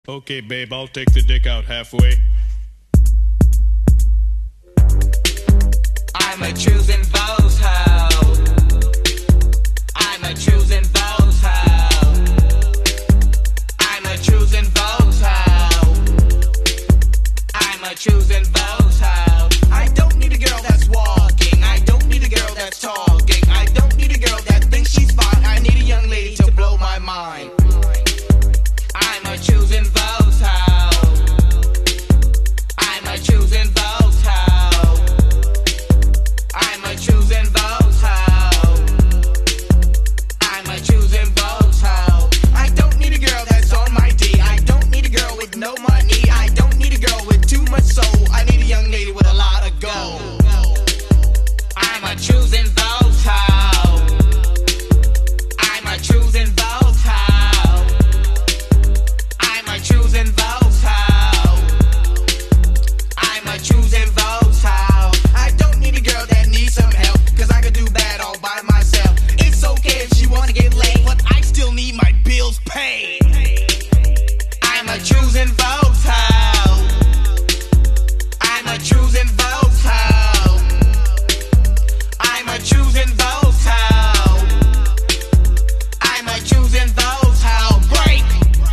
Okay, babe, I'll take the dick out halfway. I'm a choosing those hoe. I'm a choosing those hoe. I'm a choosing those hoe. I'm a choosing those hoe. I don't need a girl that's walking. I don't need a girl that's talking. I don't need a girl that thinks she's fine. I need a young lady to blow my mind. I'm a choosing those hoe. I'm a choosing those hoe. I'm a choosing those hoe. I'm a choosing those hoe. I don't need a girl that's on my D. I don't need a girl with no money. I don't need a girl with too much soul. I need a young lady with a lot of gold. I'm a choosing those hoe. I'm a choosing those hoe. I'm a choosing those hoe. I'm a choosing those hoe. I don't need a girl that needs some help, cause I could do bad all by myself. It's okay if she wanna get laid, but I still need my bills paid. I'm a choosing those hoe. I'm a choosing those hoe. I'm a choosing those hoe. I'm a choosing those hoe. Break.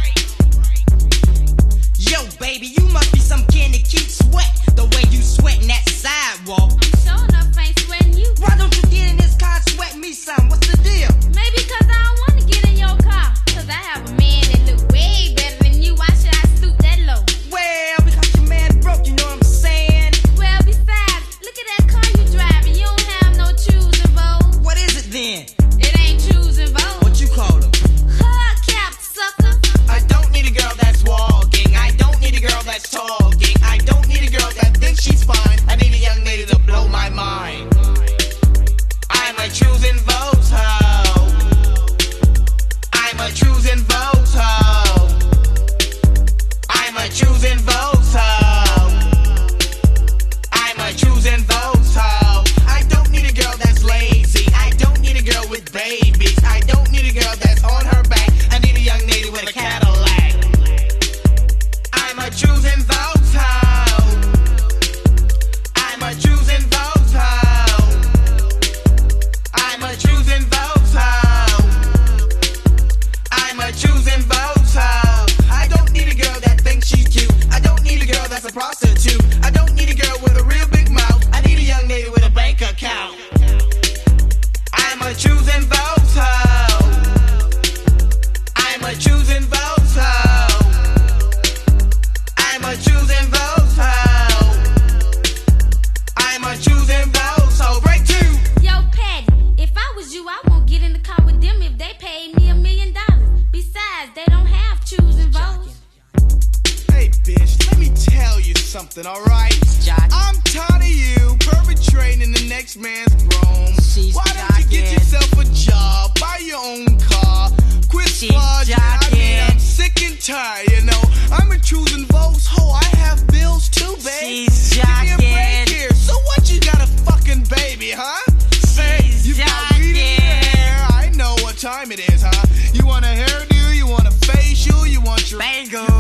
Yo, baby, you must be some candy cute sweat. The way you sweating that sidewalk. I'm sure enough ain't sweating you. Why don't you get in this car and sweat me some? What's the deal? Maybe cause I don't wanna get in your car. Cause I have a man that look way better than you. Why should I stoop that low? Well, because your man broke, you know what I'm saying? Well, besides, look at that car you driving. You don't have no choosing vote. What is it then? It ain't choosing vote. What you call them? Hubcap, sucker. I don't need a girl that's walking. I don't need a girl that's talking. I don't need a girl that thinks she's fine. I need a young lady to blow my mind. I'm a choosing those hoe. I'm a choosing those hoe. I'm a choosing those hoe. I'm a choosing those hoe. I don't need a girl that's lazy. I don't need a girl with babies. I don't need a girl that's on her back. I need a young lady with a Cadillac. I'm a choosing those hoe. I'm a choosing those hoe. I'm a choosing those hoe. I'm a choosing those hoe. I don't need a girl that thinks she's cute. I don't need a girl that's a prostitute. I don't need a girl with a real big mouth. I need a young lady with a bank account. I'm a choosing those hoe. I'm a choosing those hoe. I'm a choosing those hoe. I'm a choosing those hoe. Break two. Yo, Patty, if I was you, I won't get in the car with them if they paid me $1 million. Besides, they don't have choosing votes. Hey, bitch, let me tell you something, alright? I'm tired of you perpetrating the next man's groan. Why don't you get yourself a job, buy your own car, quit flogging? I mean, I'm sick and tired, you know. I'm a choosing votes, ho, I have bills too, babe. Give me a break here. So what, you got a fucking baby, huh? Say, you got weed in your hair. I know what time it is, huh? You want a hairdo, you want a facial, you want your bangle.